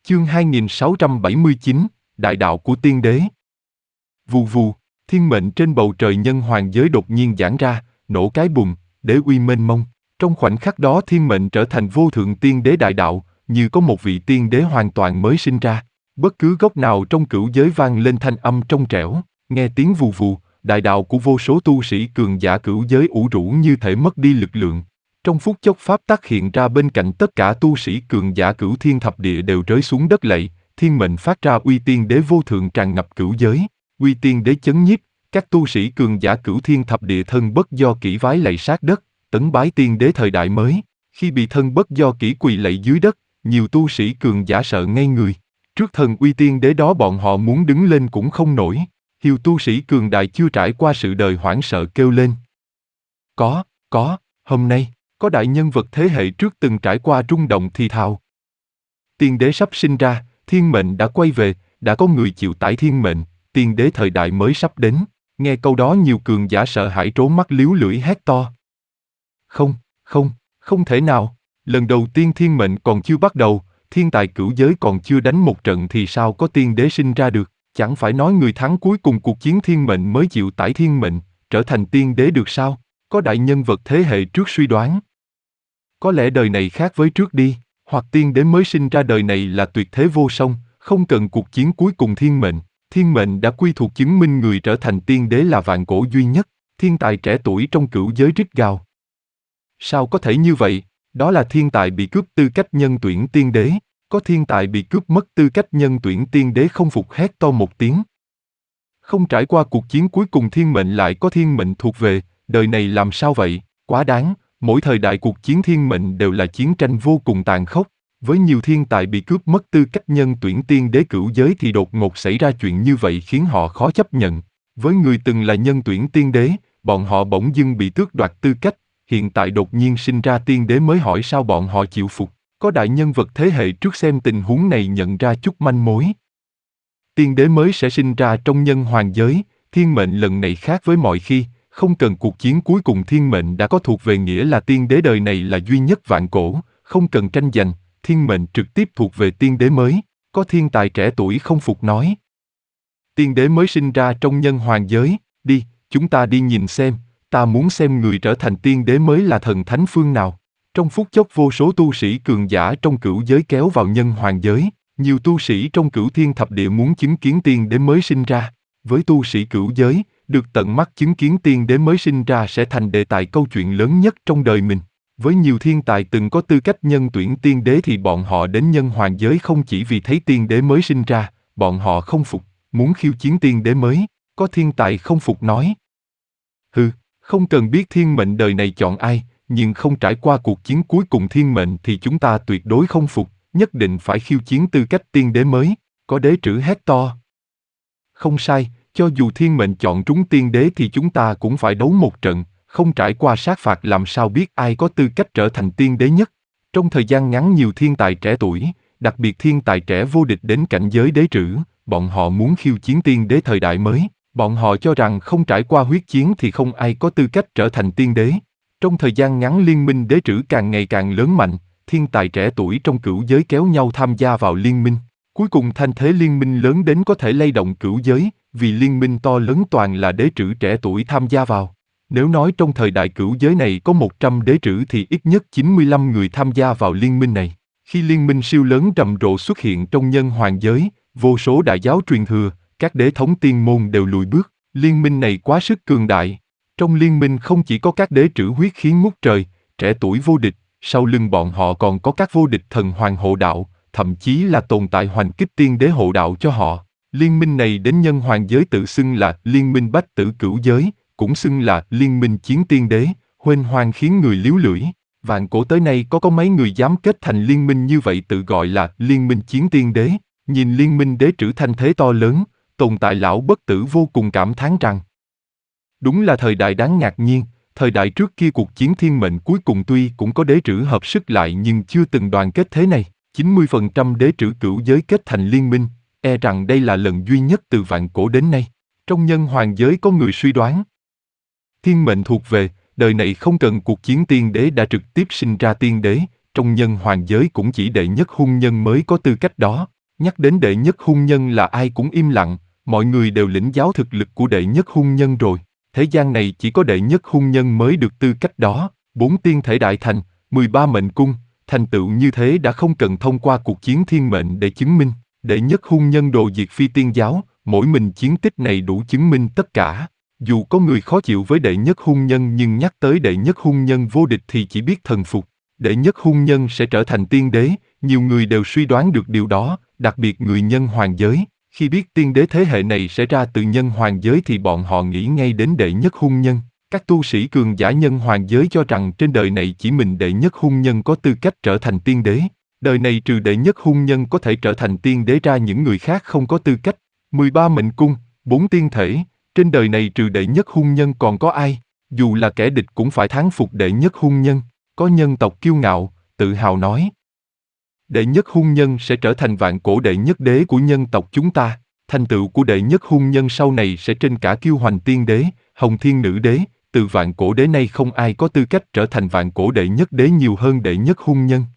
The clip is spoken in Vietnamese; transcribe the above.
Chương 2679, Đại đạo của tiên đế. Vù vù, thiên mệnh trên bầu trời nhân hoàng giới đột nhiên giãn ra, nổ cái bùng, đế uy mênh mông. Trong khoảnh khắc đó thiên mệnh trở thành vô thượng tiên đế đại đạo, như có một vị tiên đế hoàn toàn mới sinh ra. Bất cứ góc nào trong cửu giới vang lên thanh âm trong trẻo, nghe tiếng vù vù, đại đạo của vô số tu sĩ cường giả cửu giới ủ rũ như thể mất đi lực lượng. Trong phút chốc pháp tắc hiện ra bên cạnh tất cả tu sĩ cường giả cửu thiên thập địa đều rơi xuống đất lạy, thiên mệnh phát ra uy tiên đế vô thượng tràn ngập cửu giới, uy tiên đế chấn nhiếp, các tu sĩ cường giả cửu thiên thập địa thân bất do kỷ vái lạy sát đất, tấn bái tiên đế thời đại mới. Khi bị thân bất do kỷ quỳ lạy dưới đất, nhiều tu sĩ cường giả sợ ngây người. Trước thần uy tiên đế đó bọn họ muốn đứng lên cũng không nổi. Nhiều tu sĩ cường đại chưa trải qua sự đời hoảng sợ kêu lên. Hôm nay, có đại nhân vật thế hệ trước từng trải qua rung động thì thào. Tiên đế sắp sinh ra, thiên mệnh đã quay về, đã có người chịu tải thiên mệnh, tiên đế thời đại mới sắp đến. Nghe câu đó nhiều cường giả sợ hãi trố mắt líu lưỡi hét to. Không thể nào, lần đầu tiên thiên mệnh còn chưa bắt đầu, thiên tài cửu giới còn chưa đánh một trận thì sao có tiên đế sinh ra được, chẳng phải nói người thắng cuối cùng cuộc chiến thiên mệnh mới chịu tải thiên mệnh, trở thành tiên đế được sao? Có đại nhân vật thế hệ trước suy đoán. Có lẽ đời này khác với trước đi, hoặc tiên đế mới sinh ra đời này là tuyệt thế vô song, không cần cuộc chiến cuối cùng thiên mệnh đã quy thuộc chứng minh người trở thành tiên đế là vạn cổ duy nhất, thiên tài trẻ tuổi trong cửu giới rít gào. Sao có thể như vậy? Đó là thiên tài bị cướp tư cách nhân tuyển tiên đế, có thiên tài bị cướp mất tư cách nhân tuyển tiên đế không phục hét to một tiếng. Không trải qua cuộc chiến cuối cùng thiên mệnh lại có thiên mệnh thuộc về, đời này làm sao vậy? Quá đáng, mỗi thời đại cuộc chiến thiên mệnh đều là chiến tranh vô cùng tàn khốc, với nhiều thiên tài bị cướp mất tư cách nhân tuyển tiên đế cửu giới thì đột ngột xảy ra chuyện như vậy khiến họ khó chấp nhận. Với người từng là nhân tuyển tiên đế, bọn họ bỗng dưng bị tước đoạt tư cách, hiện tại đột nhiên sinh ra tiên đế mới hỏi sao bọn họ chịu phục. Có đại nhân vật thế hệ trước xem tình huống này nhận ra chút manh mối. Tiên đế mới sẽ sinh ra trong nhân hoàng giới, thiên mệnh lần này khác với mọi khi, không cần cuộc chiến cuối cùng thiên mệnh đã có thuộc về nghĩa là tiên đế đời này là duy nhất vạn cổ, không cần tranh giành, thiên mệnh trực tiếp thuộc về tiên đế mới, có thiên tài trẻ tuổi không phục nói. Tiên đế mới sinh ra trong nhân hoàng giới, đi, chúng ta đi nhìn xem, ta muốn xem người trở thành tiên đế mới là thần thánh phương nào. Trong phút chốc vô số tu sĩ cường giả trong cửu giới kéo vào nhân hoàng giới, nhiều tu sĩ trong cửu thiên thập địa muốn chứng kiến tiên đế mới sinh ra. Với tu sĩ cửu giới, được tận mắt chứng kiến tiên đế mới sinh ra sẽ thành đề tài câu chuyện lớn nhất trong đời mình. Với nhiều thiên tài từng có tư cách nhân tuyển tiên đế thì bọn họ đến nhân hoàng giới không chỉ vì thấy tiên đế mới sinh ra, bọn họ không phục, muốn khiêu chiến tiên đế mới, có thiên tài không phục nói. Không cần biết thiên mệnh đời này chọn ai, nhưng không trải qua cuộc chiến cuối cùng thiên mệnh thì chúng ta tuyệt đối không phục, nhất định phải khiêu chiến tư cách tiên đế mới, có đế trữ hét to. Không sai, cho dù thiên mệnh chọn trúng tiên đế thì chúng ta cũng phải đấu một trận, không trải qua sát phạt làm sao biết ai có tư cách trở thành tiên đế nhất. Trong thời gian ngắn nhiều thiên tài trẻ tuổi, đặc biệt thiên tài trẻ vô địch đến cảnh giới đế trữ, bọn họ muốn khiêu chiến tiên đế thời đại mới. Bọn họ cho rằng không trải qua huyết chiến thì không ai có tư cách trở thành tiên đế. Trong thời gian ngắn liên minh đế trữ càng ngày càng lớn mạnh, thiên tài trẻ tuổi trong cửu giới kéo nhau tham gia vào liên minh. Cuối cùng thanh thế liên minh lớn đến có thể lay động cửu giới, vì liên minh to lớn toàn là đế trữ trẻ tuổi tham gia vào. Nếu nói trong thời đại cửu giới này có 100 đế trữ thì ít nhất 95 người tham gia vào liên minh này. Khi liên minh siêu lớn rầm rộ xuất hiện trong nhân hoàng giới, vô số đại giáo truyền thừa, các đế thống tiên môn đều lùi bước, liên minh này quá sức cường đại. Trong liên minh không chỉ có các đế trữ huyết khí ngút trời, trẻ tuổi vô địch, sau lưng bọn họ còn có các vô địch thần hoàng hộ đạo, thậm chí là tồn tại hoành kích tiên đế hộ đạo cho họ. Liên minh này đến nhân hoàng giới tự xưng là Liên minh Bách Tử Cửu Giới, cũng xưng là Liên minh Chiến Tiên Đế, huênh hoang khiến người líu lưỡi. Vạn cổ tới nay có mấy người dám kết thành liên minh như vậy tự gọi là Liên minh Chiến Tiên Đế. Nhìn liên minh đế trữ thanh thế to lớn, tồn tại lão bất tử vô cùng cảm thán rằng đúng là thời đại đáng ngạc nhiên, thời đại trước kia cuộc chiến thiên mệnh cuối cùng tuy cũng có đế trữ hợp sức lại nhưng chưa từng đoàn kết thế này, 90% đế trữ cửu giới kết thành liên minh, e rằng đây là lần duy nhất từ vạn cổ đến nay. Trong nhân hoàng giới có người suy đoán thiên mệnh thuộc về, đời này không cần cuộc chiến tiên đế đã trực tiếp sinh ra tiên đế, trong nhân hoàng giới cũng chỉ đệ nhất hung nhân mới có tư cách đó. Nhắc đến đệ nhất hung nhân là ai cũng im lặng, mọi người đều lĩnh giáo thực lực của đệ nhất hung nhân rồi. Thế gian này chỉ có đệ nhất hung nhân mới được tư cách đó. 4 tiên thể đại thành, 13 mệnh cung, thành tựu như thế đã không cần thông qua cuộc chiến thiên mệnh để chứng minh. Đệ nhất hung nhân đồ diệt phi tiên giáo, mỗi mình chiến tích này đủ chứng minh tất cả. Dù có người khó chịu với đệ nhất hung nhân nhưng nhắc tới đệ nhất hung nhân vô địch thì chỉ biết thần phục. Đệ nhất hung nhân sẽ trở thành tiên đế, nhiều người đều suy đoán được điều đó, đặc biệt người nhân hoàng giới. Khi biết tiên đế thế hệ này sẽ ra từ nhân hoàng giới thì bọn họ nghĩ ngay đến đệ nhất hung nhân. Các tu sĩ cường giả nhân hoàng giới cho rằng trên đời này chỉ mình đệ nhất hung nhân có tư cách trở thành tiên đế. Đời này trừ đệ nhất hung nhân có thể trở thành tiên đế ra những người khác không có tư cách. 13 mệnh cung, 4 tiên thể, trên đời này trừ đệ nhất hung nhân còn có ai? Dù là kẻ địch cũng phải thán phục đệ nhất hung nhân. Có nhân tộc kiêu ngạo, tự hào nói. Đệ nhất hung nhân sẽ trở thành vạn cổ đệ nhất đế của nhân tộc chúng ta. Thành tựu của đệ nhất hung nhân sau này sẽ trên cả kiêu hoành tiên đế, hồng thiên nữ đế. Từ vạn cổ đế nay không ai có tư cách trở thành vạn cổ đệ nhất đế nhiều hơn đệ nhất hung nhân.